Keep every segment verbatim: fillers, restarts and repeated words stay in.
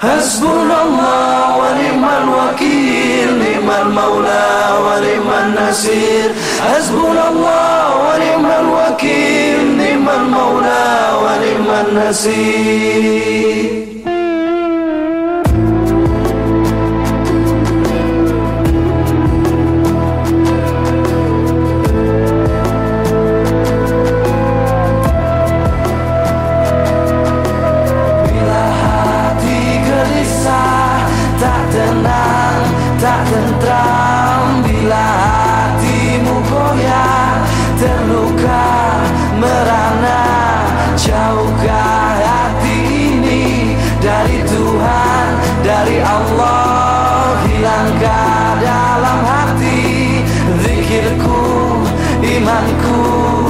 Hasbunallah wa ni'mal wakil, ni'mal maula wa ni'man nasir. Hasbunallah wa ni'mal wakil, ni'mal maula wa ni'man nasir. Tak tentram bila hatimu goyah, terluka merana. Jauhkah hati ini dari Tuhan, dari Allah? Hilangkah dalam hati zikirku, imanku?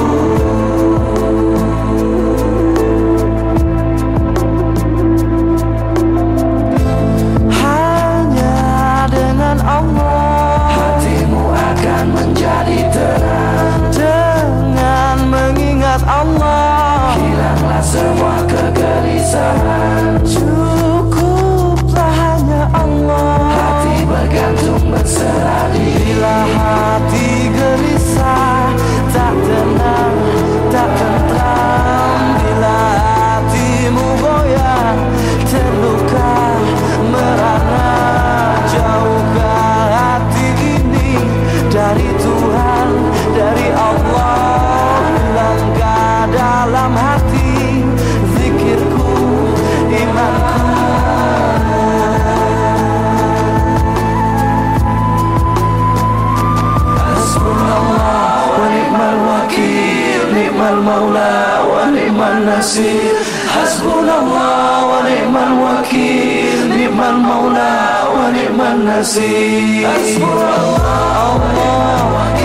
Allah, hilanglah semua kegelisahan. Cukuplah hanya Allah. Hati bergantung berserah diri. Bila hati gelisah, tak tenang, tak tentram. Bila hatimu goyah, terluka merana. Jauhkah hati ini dari Tuhan, dari Allah? Hilangkah dalam hati zikirku, imanku? Hasbunallah wa ni'mal wakil, ni'mal maula wa ni'man nasir. Hasbunallah wa ni'mal wakil, ni'mal maula wa ni'man nasir. Hasbunallah wa ni'mal wakil.